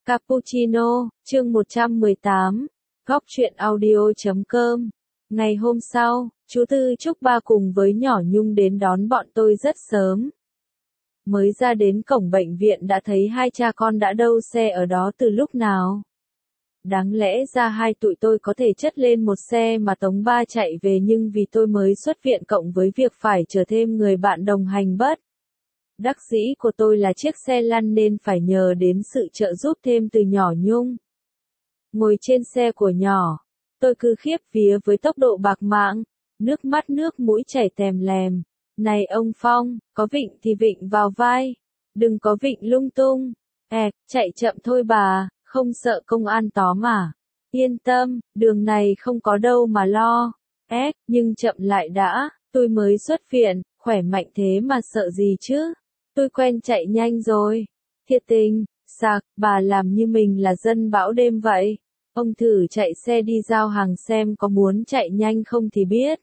Cappuccino, chương 118, góc truyện audio.com. Ngày hôm sau, chú Tư Trúc Ba cùng với nhỏ Nhung đến đón bọn tôi rất sớm. Mới ra đến cổng bệnh viện đã thấy hai cha con đã đậu xe ở đó từ lúc nào. Đáng lẽ ra hai tụi tôi có thể chất lên một xe mà Tống Ba chạy về, nhưng vì tôi mới xuất viện cộng với việc phải chờ thêm người bạn đồng hành bất đắc dĩ của tôi là chiếc xe lăn nên phải nhờ đến sự trợ giúp thêm từ nhỏ Nhung. Ngồi trên xe của nhỏ, tôi cứ khiếp vía với tốc độ bạc mạng, nước mắt nước mũi chảy tèm lèm. Này ông Phong, có vịnh thì vịnh vào vai, đừng có vịnh lung tung. Chạy chậm thôi bà, không sợ công an tóm à? Yên tâm, đường này không có đâu mà lo. Nhưng chậm lại đã, tôi mới xuất viện, khỏe mạnh thế mà sợ gì chứ? Tôi quen chạy nhanh rồi. Thiệt tình, sạc, bà làm như mình là dân bão đêm vậy. Ông thử chạy xe đi giao hàng xem có muốn chạy nhanh không thì biết.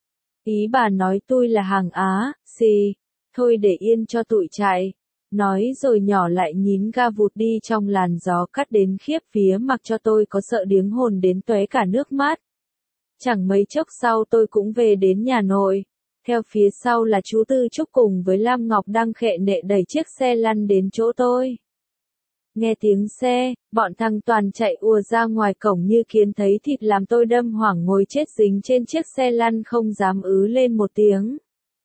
Ý bà nói tôi là hàng Á, xì. Thôi để yên cho tụi chạy. Nói rồi nhỏ lại nhín ga vụt đi trong làn gió cắt đến khiếp vía, mặc cho tôi có sợ điếng hồn đến tóe cả nước mắt. Chẳng mấy chốc sau tôi cũng về đến nhà nội. Theo phía sau là chú Tư Trúc cùng với Lam Ngọc đang khệ nệ đẩy chiếc xe lăn đến chỗ tôi. Nghe tiếng xe, bọn thằng toàn chạy ùa ra ngoài cổng như kiến thấy thịt, làm tôi đâm hoảng ngồi chết dính trên chiếc xe lăn không dám lên một tiếng.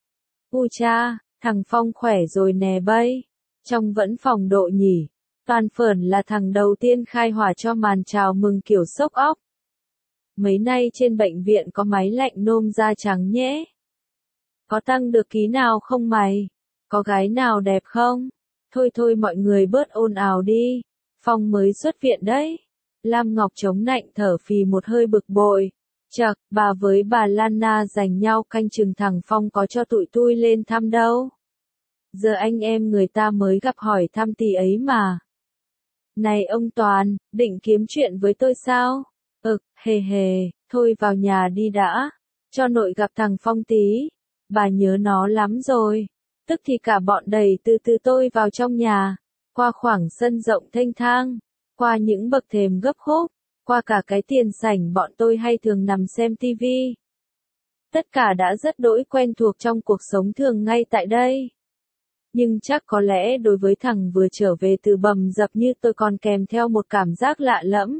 U cha, thằng Phong khỏe rồi nè bây. Trong vẫn phòng độ nhỉ. Toàn Phởn là thằng đầu tiên khai hỏa cho màn chào mừng kiểu sốc óc. Mấy nay trên bệnh viện có máy lạnh nôm da trắng nhẽ. Có tăng được ký nào không mày? Có gái nào đẹp không? Thôi mọi người bớt ồn ào đi. Phong mới xuất viện đấy. Lam Ngọc chống nạnh thở phì một hơi bực bội. Chậc, bà với bà Lana giành nhau canh chừng thằng Phong có cho tụi tôi lên thăm đâu. Giờ anh em người ta mới gặp hỏi thăm tí ấy mà. Này ông Toàn, định kiếm chuyện với tôi sao? Hề, thôi vào nhà đi đã. Cho nội gặp thằng Phong tí. Bà nhớ nó lắm rồi. Tức thì cả bọn đầy từ tôi vào trong nhà, qua khoảng sân rộng thênh thang, qua những bậc thềm gấp khúc, qua cả cái tiền sảnh bọn tôi hay thường nằm xem tivi. Tất cả đã rất đỗi quen thuộc trong cuộc sống thường ngay tại đây. Nhưng chắc có lẽ đối với thằng vừa trở về từ bầm dập như tôi còn kèm theo một cảm giác lạ lẫm.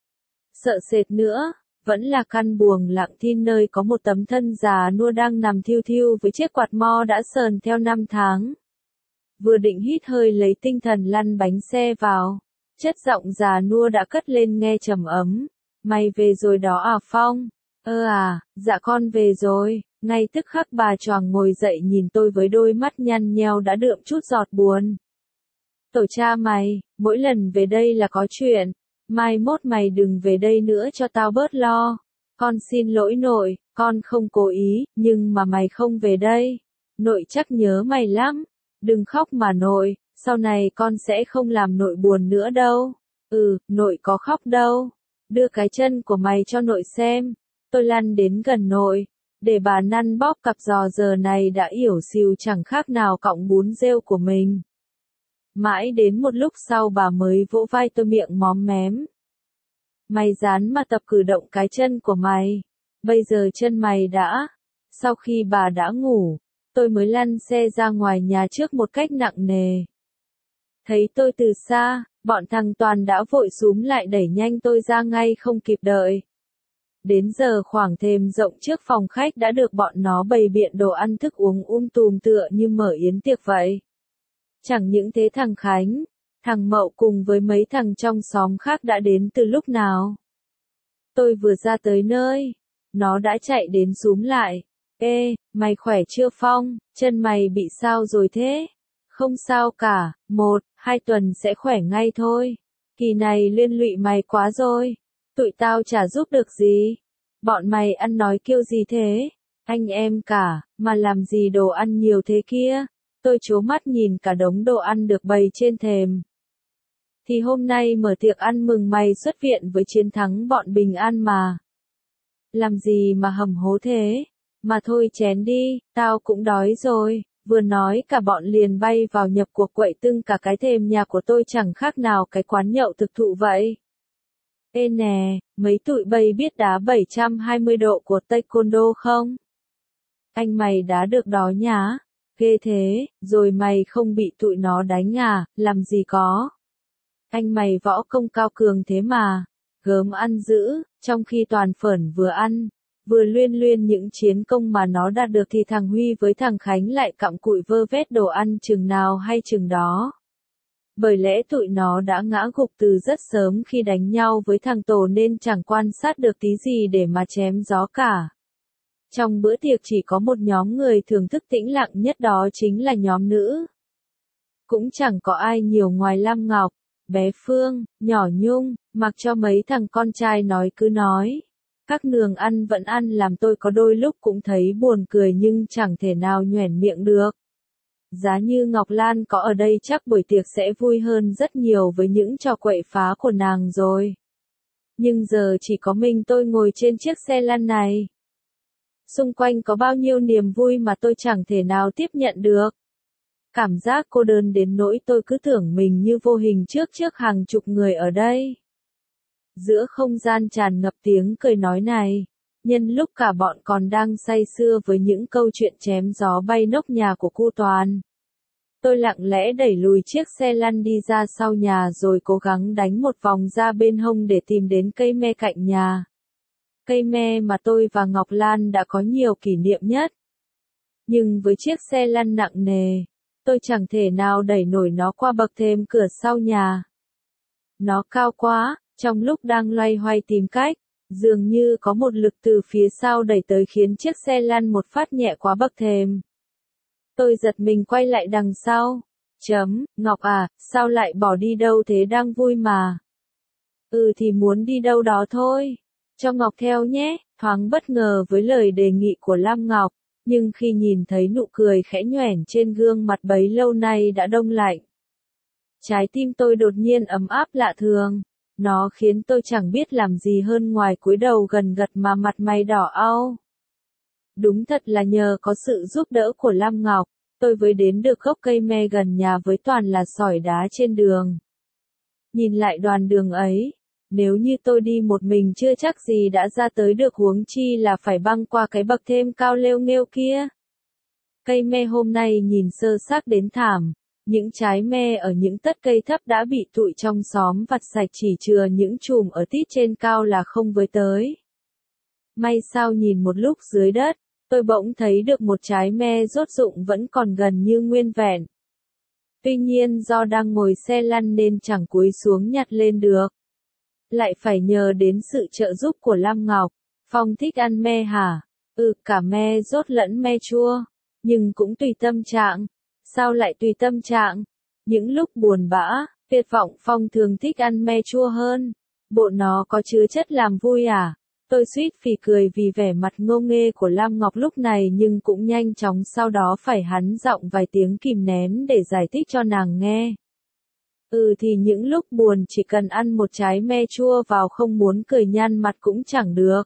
Sợ sệt nữa. Vẫn là căn buồng lặng thinh nơi có một tấm thân già nua đang nằm thiu thiu với chiếc quạt mo đã sờn theo năm tháng. Vừa định hít hơi lấy tinh thần lăn bánh xe vào, chất giọng già nua đã cất lên nghe trầm ấm. Mày về rồi đó à Phong? Dạ con về rồi. Ngay tức khắc bà choàng ngồi dậy nhìn tôi với đôi mắt nhăn nheo đã đượm chút giọt buồn. Tổ cha mày, mỗi lần về đây là có chuyện. Mai mốt mày đừng về đây nữa cho tao bớt lo. Con xin lỗi nội, con không cố ý, nhưng mà mày không về đây. Nội chắc nhớ mày lắm. Đừng khóc mà nội, sau này con sẽ không làm nội buồn nữa đâu. Nội có khóc đâu. Đưa cái chân của mày cho nội xem. Tôi lăn đến gần nội, để bà năn bóp cặp giò giờ này đã ỉu xìu chẳng khác nào cọng bún rêu của mình. Mãi đến một lúc sau bà mới vỗ vai tôi miệng móm mém. Mày dán mà tập cử động cái chân của mày. Bây giờ chân mày đã. Sau khi bà đã ngủ, tôi mới lăn xe ra ngoài nhà trước một cách nặng nề. Thấy tôi từ xa, bọn thằng Toàn đã vội xúm lại đẩy nhanh tôi ra ngay không kịp đợi. Đến giờ khoảng thềm rộng trước phòng khách đã được bọn nó bày biện đồ ăn thức uống tùm tựa như mở yến tiệc vậy. Chẳng những thế thằng Khánh, thằng Mậu cùng với mấy thằng trong xóm khác đã đến từ lúc nào. Tôi vừa ra tới nơi, nó đã chạy đến xúm lại. Mày khỏe chưa Phong, chân mày bị sao rồi thế? Không sao cả, 1-2 tuần sẽ khỏe ngay thôi. Kỳ này liên lụy mày quá rồi, tụi tao chả giúp được gì. Bọn mày ăn nói kêu gì thế? Anh em cả, mà làm gì đồ ăn nhiều thế kia? Tôi trố mắt nhìn cả đống đồ ăn được bày trên thềm. Thì hôm nay mở tiệc ăn mừng mày xuất viện với chiến thắng bọn Bình An mà. Làm gì mà hầm hố thế? Mà thôi chén đi, tao cũng đói rồi. Vừa nói cả bọn liền bay vào nhập cuộc quậy tưng cả cái thềm nhà của tôi chẳng khác nào cái quán nhậu thực thụ vậy. Ê nè, mấy tụi bay biết đá 720 độ của Taekwondo không? Anh mày đá được đó nhá. Ghê thế, rồi mày không bị tụi nó đánh à, làm gì có. Anh mày võ công cao cường thế mà, gớm ăn dữ, trong khi toàn phởn vừa ăn, vừa luyên luyên những chiến công mà nó đạt được thì thằng Huy với thằng Khánh lại cặm cụi vơ vét đồ ăn chừng nào hay chừng đó. Bởi lẽ tụi nó đã ngã gục từ rất sớm khi đánh nhau với thằng Tổ nên chẳng quan sát được tí gì để mà chém gió cả. Trong bữa tiệc chỉ có một nhóm người thưởng thức tĩnh lặng nhất, đó chính là nhóm nữ. Cũng chẳng có ai nhiều ngoài Lam Ngọc, bé Phương, nhỏ Nhung, mặc cho mấy thằng con trai nói cứ nói. Các nường ăn vẫn ăn làm tôi có đôi lúc cũng thấy buồn cười nhưng chẳng thể nào nhoẻn miệng được. Giá như Ngọc Lan có ở đây chắc buổi tiệc sẽ vui hơn rất nhiều với những trò quậy phá của nàng rồi. Nhưng giờ chỉ có mình tôi ngồi trên chiếc xe lăn này. Xung quanh có bao nhiêu niềm vui mà tôi chẳng thể nào tiếp nhận được. Cảm giác cô đơn đến nỗi tôi cứ tưởng mình như vô hình trước hàng chục người ở đây. Giữa không gian tràn ngập tiếng cười nói này, nhân lúc cả bọn còn đang say sưa với những câu chuyện chém gió bay nóc nhà của cu Toàn. Tôi lặng lẽ đẩy lùi chiếc xe lăn đi ra sau nhà rồi cố gắng đánh một vòng ra bên hông để tìm đến cây me cạnh nhà. Cây me mà tôi và Ngọc Lan đã có nhiều kỷ niệm nhất. Nhưng với chiếc xe lăn nặng nề, tôi chẳng thể nào đẩy nổi nó qua bậc thềm cửa sau nhà. Nó cao quá, trong lúc đang loay hoay tìm cách, dường như có một lực từ phía sau đẩy tới khiến chiếc xe lăn một phát nhẹ quá bậc thềm. Tôi giật mình quay lại đằng sau. Ngọc à, sao lại bỏ đi đâu thế, đang vui mà. Thì muốn đi đâu đó thôi. Cho Ngọc theo nhé, thoáng bất ngờ với lời đề nghị của Lam Ngọc, nhưng khi nhìn thấy nụ cười khẽ nhoẻn trên gương mặt bấy lâu nay đã đông lạnh. Trái tim tôi đột nhiên ấm áp lạ thường, nó khiến tôi chẳng biết làm gì hơn ngoài cúi đầu gần gật mà mặt mày đỏ au. Đúng thật là nhờ có sự giúp đỡ của Lam Ngọc, tôi mới đến được gốc cây me gần nhà với toàn là sỏi đá trên đường. Nhìn lại đoạn đường ấy, nếu như tôi đi một mình chưa chắc gì đã ra tới được, huống chi là phải băng qua cái bậc thềm cao lêu nghêu kia. Cây me hôm nay nhìn sơ xác đến thảm, những trái me ở những tất cây thấp đã bị tụi trong xóm vặt sạch, chỉ chừa những chùm ở tít trên cao là không với tới. May sao nhìn một lúc dưới đất, tôi bỗng thấy được một trái me rốt rụng vẫn còn gần như nguyên vẹn. Tuy nhiên do đang ngồi xe lăn nên chẳng cúi xuống nhặt lên được. Lại phải nhờ đến sự trợ giúp của Lam Ngọc. Phong thích ăn me hả? Cả me rốt lẫn me chua. Nhưng cũng tùy tâm trạng. Sao lại tùy tâm trạng? Những lúc buồn bã, tuyệt vọng Phong thường thích ăn me chua hơn. Bộ nó có chứa chất làm vui à? Tôi suýt phì cười vì vẻ mặt ngô nghê của Lam Ngọc lúc này, nhưng cũng nhanh chóng sau đó phải hắn giọng vài tiếng kìm nén để giải thích cho nàng nghe. Thì những lúc buồn chỉ cần ăn một trái me chua vào, không muốn cười nhăn mặt cũng chẳng được.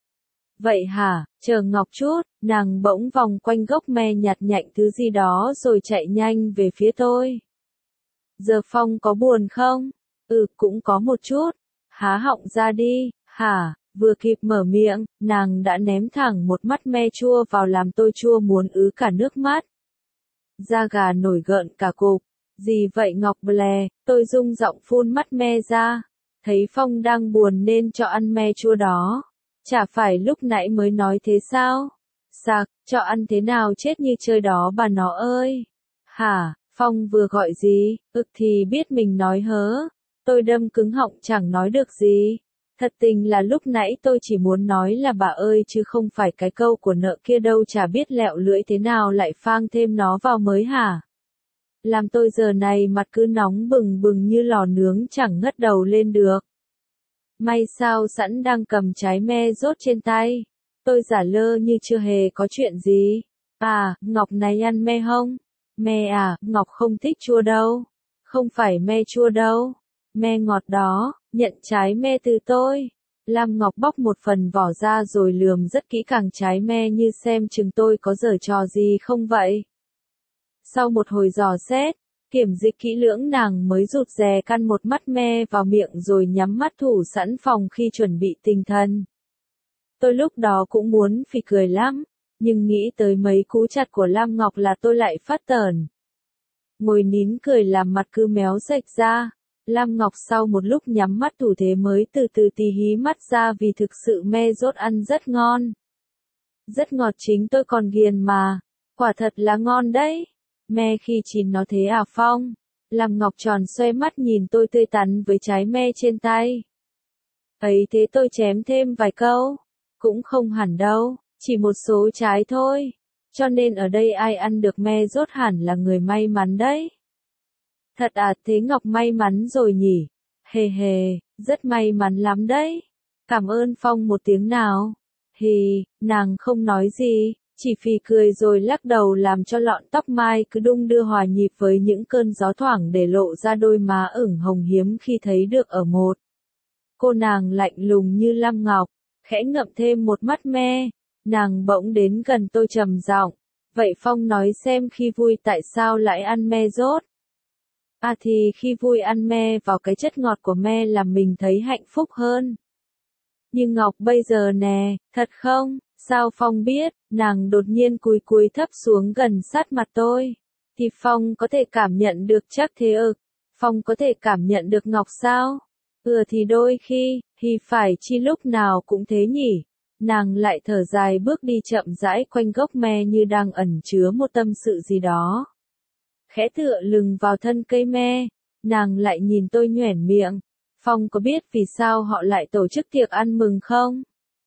Vậy hả, chờ Ngọc chút, nàng bỗng vòng quanh gốc me nhặt nhạnh thứ gì đó rồi chạy nhanh về phía tôi. Giờ Phong có buồn không? Cũng có một chút. Há họng ra đi, hả? Vừa kịp mở miệng, nàng đã ném thẳng một mắt me chua vào làm tôi chua muốn ứ cả nước mắt. Da gà nổi gợn cả cục. Gì vậy Ngọc Blè, tôi rung giọng phun mắt me ra. Thấy Phong đang buồn nên cho ăn me chua đó. Chả phải lúc nãy mới nói thế sao? Sạc, cho ăn thế nào chết như chơi đó bà nó ơi. Hả, Phong vừa gọi gì? Thì biết mình nói hớ. Tôi đâm cứng họng chẳng nói được gì. Thật tình là lúc nãy tôi chỉ muốn nói là bà ơi chứ không phải cái câu của nợ kia đâu, chả biết lẹo lưỡi thế nào lại phang thêm nó vào mới hả. Làm tôi giờ này mặt cứ nóng bừng bừng như lò nướng chẳng ngất đầu lên được. May sao sẵn đang cầm trái me rốt trên tay. Tôi giả lơ như chưa hề có chuyện gì. Ngọc này ăn me không? Me à, Ngọc không thích chua đâu. Không phải me chua đâu. Me ngọt đó, nhận trái me từ tôi. Lam Ngọc bóc một phần vỏ ra rồi lườm rất kỹ càng trái me như xem chừng tôi có giở trò gì không vậy. Sau một hồi dò xét, kiểm dịch kỹ lưỡng, nàng mới rụt rè căn một mắt me vào miệng rồi nhắm mắt thủ sẵn phòng khi chuẩn bị tinh thần. Tôi lúc đó cũng muốn phì cười lắm, nhưng nghĩ tới mấy cú chặt của Lam Ngọc là tôi lại phát tởn. Ngồi nín cười làm mặt cứ méo sệch ra. Lam Ngọc sau một lúc nhắm mắt thủ thế mới từ từ tì hí mắt ra vì thực sự me rốt ăn rất ngon. Rất ngọt, chính tôi còn ghiền mà. Quả thật là ngon đấy. Me khi chín nó thế à Phong? Lam Ngọc tròn xoe mắt nhìn tôi tươi tắn với trái me trên tay. Ấy thế tôi chém thêm vài câu. Cũng không hẳn đâu, chỉ một số trái thôi. Cho nên ở đây ai ăn được me rốt hẳn là người may mắn đấy. Thật à, thế Ngọc may mắn rồi nhỉ? Hề hề, rất may mắn lắm đấy. Cảm ơn Phong một tiếng nào. Hì, nàng không nói gì, chỉ phì cười rồi lắc đầu làm cho lọn tóc mai cứ đung đưa hòa nhịp với những cơn gió thoảng để lộ ra đôi má ửng hồng hiếm khi thấy được ở một. Cô nàng lạnh lùng như Lam Ngọc, khẽ ngậm thêm một mắt me, nàng bỗng đến gần tôi trầm giọng. Vậy Phong nói xem khi vui tại sao lại ăn me rốt? À thì khi vui ăn me vào cái chất ngọt của me làm mình thấy hạnh phúc hơn. Nhưng Ngọc bây giờ nè, thật không? Sao Phong biết? Nàng đột nhiên cúi cúi thấp xuống gần sát mặt tôi. Thì Phong có thể cảm nhận được chắc thế ư? Phong có thể cảm nhận được Ngọc sao? Thì đôi khi, thì phải chi lúc nào cũng thế nhỉ? Nàng lại thở dài bước đi chậm rãi quanh gốc me như đang ẩn chứa một tâm sự gì đó. Khẽ tựa lưng vào thân cây me, nàng lại nhìn tôi nhoẻn miệng. Phong có biết vì sao họ lại tổ chức tiệc ăn mừng không?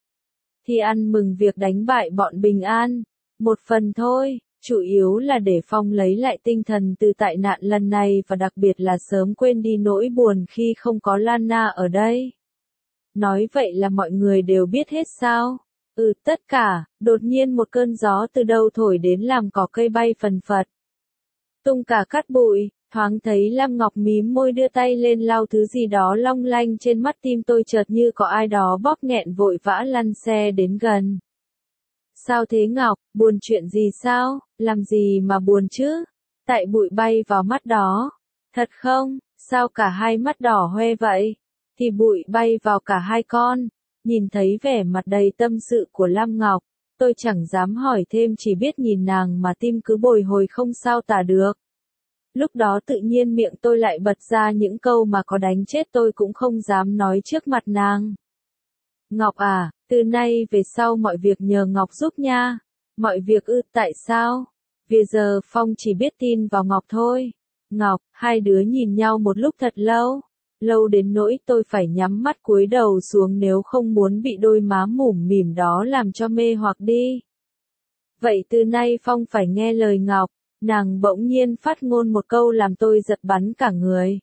Thì ăn mừng việc đánh bại bọn Bình An. Một phần thôi, chủ yếu là để Phong lấy lại tinh thần từ tai nạn lần này và đặc biệt là sớm quên đi nỗi buồn khi không có Lana ở đây. Nói vậy là mọi người đều biết hết sao? Tất cả, đột nhiên một cơn gió từ đâu thổi đến làm cỏ cây bay phần phật. Tung cả cát bụi, thoáng thấy Lam Ngọc mím môi đưa tay lên lau thứ gì đó long lanh trên mắt, tim tôi chợt như có ai đó bóp nghẹn, vội vã lăn xe đến gần. Sao thế Ngọc, buồn chuyện gì sao? Làm gì mà buồn chứ? Tại bụi bay vào mắt đó. Thật không? Sao cả hai mắt đỏ hoe vậy? Thì bụi bay vào cả hai con. Nhìn thấy vẻ mặt đầy tâm sự của Lam Ngọc, tôi chẳng dám hỏi thêm, chỉ biết nhìn nàng mà tim cứ bồi hồi không sao tả được. Lúc đó tự nhiên miệng tôi lại bật ra những câu mà có đánh chết tôi cũng không dám nói trước mặt nàng. Ngọc à, từ nay về sau mọi việc nhờ Ngọc giúp nha. Mọi việc tại sao? Vì giờ Phong chỉ biết tin vào Ngọc thôi. Ngọc, hai đứa nhìn nhau một lúc thật lâu. Lâu đến nỗi tôi phải nhắm mắt cúi đầu xuống nếu không muốn bị đôi má mũm mỉm đó làm cho mê hoặc đi. Vậy từ nay Phong phải nghe lời Ngọc. Nàng bỗng nhiên phát ngôn một câu làm tôi giật bắn cả người.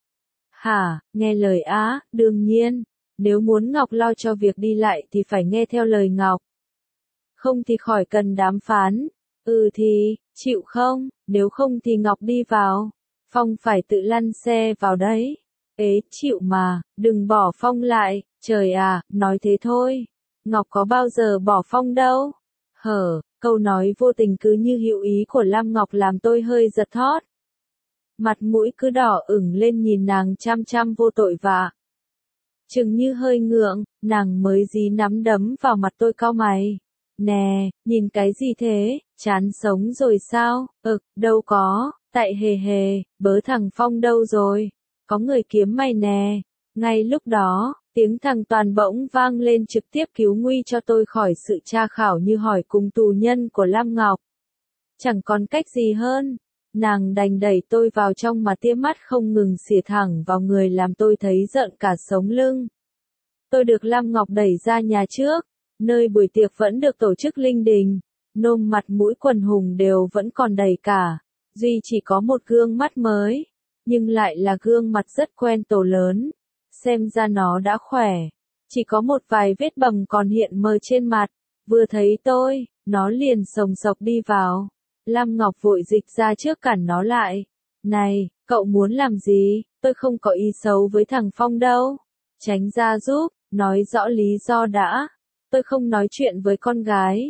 Hả, nghe lời á, đương nhiên. Nếu muốn Ngọc lo cho việc đi lại thì phải nghe theo lời Ngọc. Không thì khỏi cần đàm phán. Thì, chịu không? Nếu không thì Ngọc đi vào. Phong phải tự lăn xe vào đấy. Chịu mà, đừng bỏ Phong lại. Trời à, nói thế thôi. Ngọc có bao giờ bỏ Phong đâu. Câu nói vô tình cứ như hữu ý của Lam Ngọc làm tôi hơi giật thót. Mặt mũi cứ đỏ ửng lên nhìn nàng chăm chăm vô tội vạ. Chừng như hơi ngượng, nàng mới dí nắm đấm vào mặt tôi, cau mày. Nè, nhìn cái gì thế, chán sống rồi sao? Đâu có, tại hề hề, bớ thằng Phong đâu rồi? Có người kiếm mày nè. Ngay lúc đó, tiếng thằng Toàn bỗng vang lên trực tiếp cứu nguy cho tôi khỏi sự tra khảo như hỏi cùng tù nhân của Lam Ngọc. Chẳng còn cách gì hơn. Nàng đành đẩy tôi vào trong mà tia mắt không ngừng xỉa thẳng vào người làm tôi thấy rợn cả sống lưng. Tôi được Lam Ngọc đẩy ra nhà trước, nơi buổi tiệc vẫn được tổ chức linh đình. Nôm mặt mũi quần hùng đều vẫn còn đầy cả. Duy chỉ có một gương mắt mới, nhưng lại là gương mặt rất quen tổ lớn. Xem ra nó đã khỏe. Chỉ có một vài vết bầm còn hiện mờ trên mặt. Vừa thấy tôi, nó liền sồng sộc đi vào. Lam Ngọc vội dịch ra trước cản nó lại. Này, cậu muốn làm gì? Tôi không có ý xấu với thằng Phong đâu. Tránh ra giúp, nói rõ lý do đã. Tôi không nói chuyện với con gái.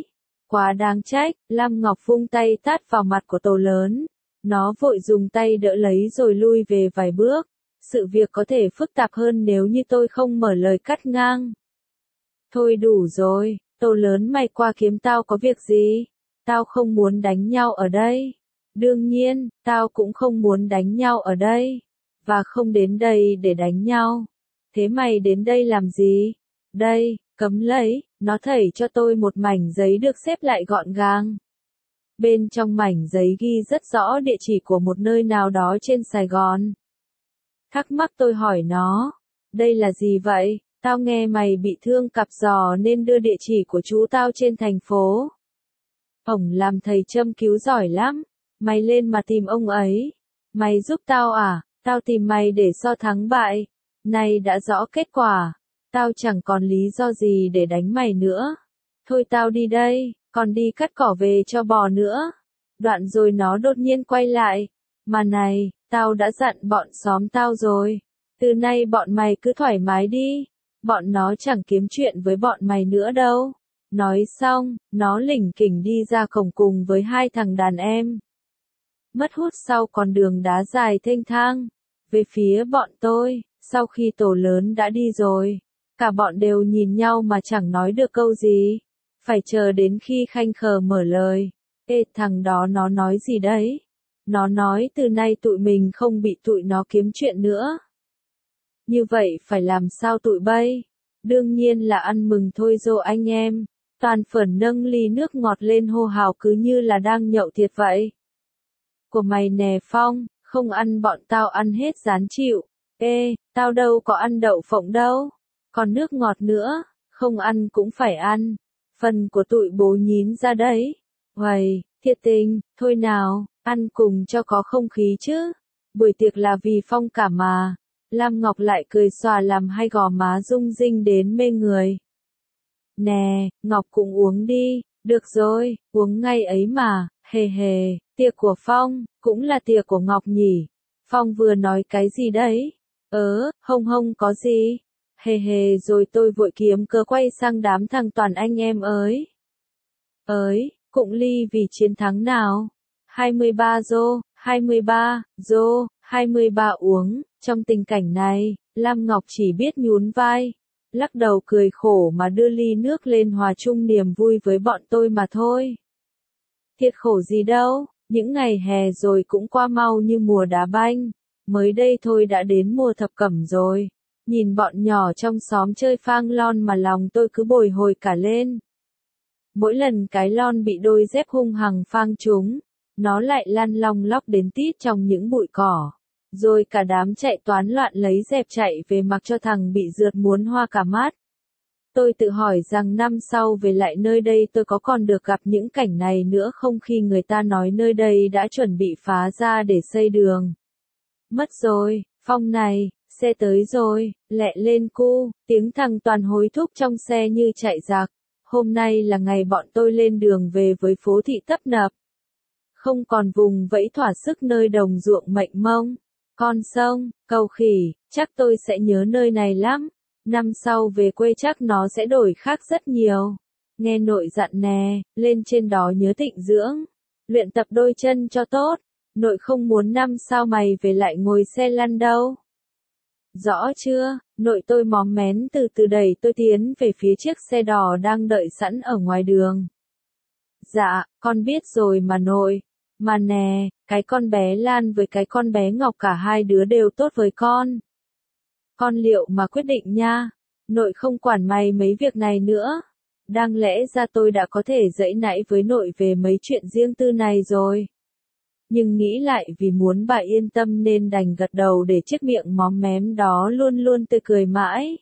Quá đáng trách, Lam Ngọc vung tay tát vào mặt của Tổ lớn. Nó vội dùng tay đỡ lấy rồi lui về vài bước. Sự việc có thể phức tạp hơn nếu như tôi không mở lời cắt ngang. Thôi đủ rồi, Tổ lớn mày qua kiếm tao có việc gì? Tao không muốn đánh nhau ở đây. Đương nhiên, tao cũng không muốn đánh nhau ở đây. Và không đến đây để đánh nhau. Thế mày đến đây làm gì? Đây, cấm lấy, nó thảy cho tôi một mảnh giấy được xếp lại gọn gàng. Bên trong mảnh giấy ghi rất rõ địa chỉ của một nơi nào đó trên Sài Gòn. Thắc mắc tôi hỏi nó, đây là gì vậy? Tao nghe mày bị thương cặp giò nên đưa địa chỉ của chú tao trên thành phố. Ổng làm thầy châm cứu giỏi lắm, mày lên mà tìm ông ấy. Mày giúp tao à? Tao tìm mày để so thắng bại. Này đã rõ kết quả, tao chẳng còn lý do gì để đánh mày nữa. Thôi tao đi đây, còn đi cắt cỏ về cho bò nữa. Đoạn rồi nó đột nhiên quay lại. Mà này, tao đã dặn bọn xóm tao rồi. Từ nay bọn mày cứ thoải mái đi. Bọn nó chẳng kiếm chuyện với bọn mày nữa đâu. Nói xong, nó lỉnh kỉnh đi ra cổng cùng với hai thằng đàn em. Mất hút sau con đường đá dài thênh thang. Về phía bọn tôi, sau khi Tổ lớn đã đi rồi, cả bọn đều nhìn nhau mà chẳng nói được câu gì. Phải chờ đến khi Khanh Khờ mở lời. Ê, thằng đó nó nói gì đấy? Nó nói từ nay tụi mình không bị tụi nó kiếm chuyện nữa. Như vậy phải làm sao tụi bay? Đương nhiên là ăn mừng thôi rồi anh em. Toàn phởn nâng ly nước ngọt lên hô hào cứ như là đang nhậu thiệt vậy. Của mày nè Phong, không ăn bọn tao ăn hết rán chịu. Ê, tao đâu có ăn đậu phộng đâu. Còn nước ngọt nữa, không ăn cũng phải ăn. Phần của tụi bố nhín ra đấy. Uầy, thiệt tình, thôi nào, ăn cùng cho có không khí chứ. Buổi tiệc là vì Phong cả mà. Lam Ngọc lại cười xòa làm hai gò má rung rinh đến mê người. Nè, Ngọc cũng uống đi, được rồi, uống ngay ấy mà, hề hề, tiệc của Phong, cũng là tiệc của Ngọc nhỉ. Phong vừa nói cái gì đấy? Hông hông có gì. Hề hề rồi tôi vội kiếm cớ quay sang đám thằng toàn anh em ới. Cụng ly vì chiến thắng nào. 23 rô, 23, rô, 23 uống. Trong tình cảnh này, Lam Ngọc chỉ biết nhún vai, lắc đầu cười khổ mà đưa ly nước lên hòa chung niềm vui với bọn tôi mà thôi. Thiệt khổ gì đâu, những ngày hè rồi cũng qua mau như mùa đá banh. Mới đây thôi đã đến mùa thập cẩm rồi. Nhìn bọn nhỏ trong xóm chơi phang lon mà lòng tôi cứ bồi hồi cả lên. Mỗi lần cái lon bị đôi dép hung hăng phang trúng, nó lại lăn long lóc đến tít trong những bụi cỏ. Rồi cả đám chạy toán loạn lấy dẹp chạy về mặc cho thằng bị rượt muốn hoa cả mắt. Tôi tự hỏi rằng năm sau về lại nơi đây tôi có còn được gặp những cảnh này nữa không khi người ta nói nơi đây đã chuẩn bị phá ra để xây đường. Mất rồi, Phong này, xe tới rồi, lẹ lên cu, tiếng thằng Toàn hối thúc trong xe như chạy giặc. Hôm nay là ngày bọn tôi lên đường về với phố thị tấp nập. Không còn vùng vẫy thỏa sức nơi đồng ruộng mênh mông. Con sông, cầu khỉ, chắc tôi sẽ nhớ nơi này lắm. Năm sau về quê chắc nó sẽ đổi khác rất nhiều. Nghe nội dặn nè, lên trên đó nhớ tịnh dưỡng. Luyện tập đôi chân cho tốt. Nội không muốn năm sau mày về lại ngồi xe lăn đâu. Rõ chưa, nội tôi móm mén từ từ đẩy tôi tiến về phía chiếc xe đỏ đang đợi sẵn ở ngoài đường. Dạ, con biết rồi mà nội. Mà nè, cái con bé Lan với cái con bé Ngọc cả hai đứa đều tốt với con. Con liệu mà quyết định nha. Nội không quản mày mấy việc này nữa. Đáng lẽ ra tôi đã có thể giãy nãy với nội về mấy chuyện riêng tư này rồi. Nhưng nghĩ lại vì muốn bà yên tâm nên đành gật đầu để chiếc miệng móm mém đó luôn luôn tươi cười mãi.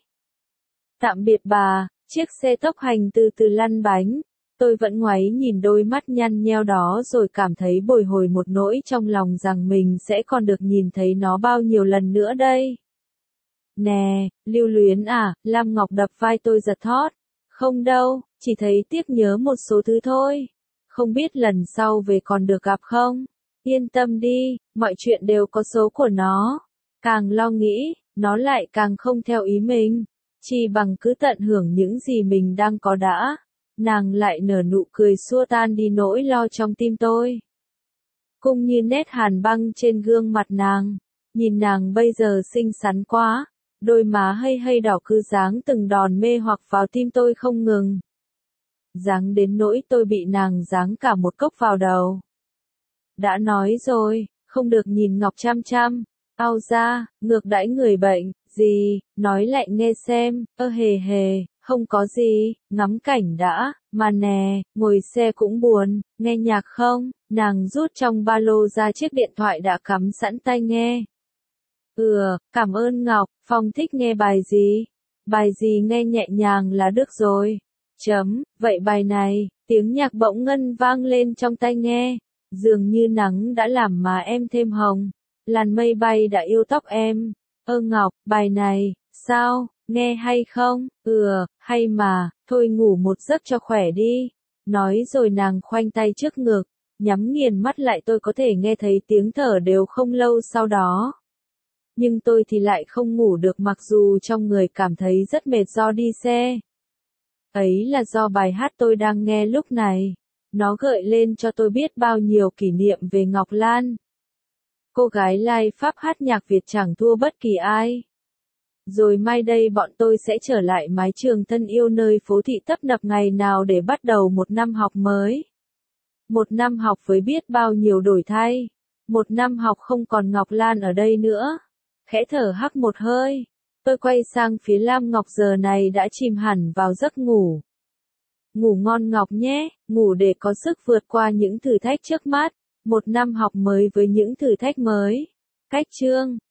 Tạm biệt bà, chiếc xe tốc hành từ từ lăn bánh. Tôi vẫn ngoáy nhìn đôi mắt nhăn nheo đó rồi cảm thấy bồi hồi một nỗi trong lòng rằng mình sẽ còn được nhìn thấy nó bao nhiêu lần nữa đây. Nè, lưu luyến à, Lam Ngọc đập vai tôi giật thót. Không đâu, chỉ thấy tiếc nhớ một số thứ thôi. Không biết lần sau về còn được gặp không? Yên tâm đi, mọi chuyện đều có số của nó. Càng lo nghĩ, nó lại càng không theo ý mình. Chỉ bằng cứ tận hưởng những gì mình đang có đã. Nàng lại nở nụ cười xua tan đi nỗi lo trong tim tôi. Cũng như nét hàn băng trên gương mặt nàng. Nhìn nàng bây giờ xinh xắn quá. Đôi má hay đỏ cứ giáng từng đòn mê hoặc vào tim tôi không ngừng. Giáng đến nỗi tôi bị nàng giáng cả một cốc vào đầu. Đã nói rồi, không được nhìn Ngọc chăm chăm. Ao ra, ngược đãi người bệnh, gì, nói lại nghe xem, hề hề, không có gì, ngắm cảnh đã, mà nè, ngồi xe cũng buồn, nghe nhạc không, nàng rút trong ba lô ra chiếc điện thoại đã cắm sẵn tai nghe. Cảm ơn Ngọc, Phong thích nghe bài gì? Bài gì nghe nhẹ nhàng là được rồi. Vậy bài này, tiếng nhạc bỗng ngân vang lên trong tai nghe, dường như nắng đã làm má em thêm hồng. Làn mây bay đã yêu tóc em. Ngọc, bài này, sao, nghe hay không? Hay mà, thôi ngủ một giấc cho khỏe đi. Nói rồi nàng khoanh tay trước ngực, nhắm nghiền mắt lại tôi có thể nghe thấy tiếng thở đều không lâu sau đó. Nhưng tôi thì lại không ngủ được mặc dù trong người cảm thấy rất mệt do đi xe. Ấy là do bài hát tôi đang nghe lúc này. Nó gợi lên cho tôi biết bao nhiêu kỷ niệm về Ngọc Lan. Cô gái lai Pháp hát nhạc Việt chẳng thua bất kỳ ai. Rồi mai đây bọn tôi sẽ trở lại mái trường thân yêu nơi phố thị tấp nập ngày nào để bắt đầu một năm học mới. Một năm học với biết bao nhiêu đổi thay. Một năm học không còn Ngọc Lan ở đây nữa. Khẽ thở hắt một hơi. Tôi quay sang phía Lam Ngọc giờ này đã chìm hẳn vào giấc ngủ. Ngủ ngon Ngọc nhé, ngủ để có sức vượt qua những thử thách trước mắt. Một năm học mới với những thử thách mới. Cách chương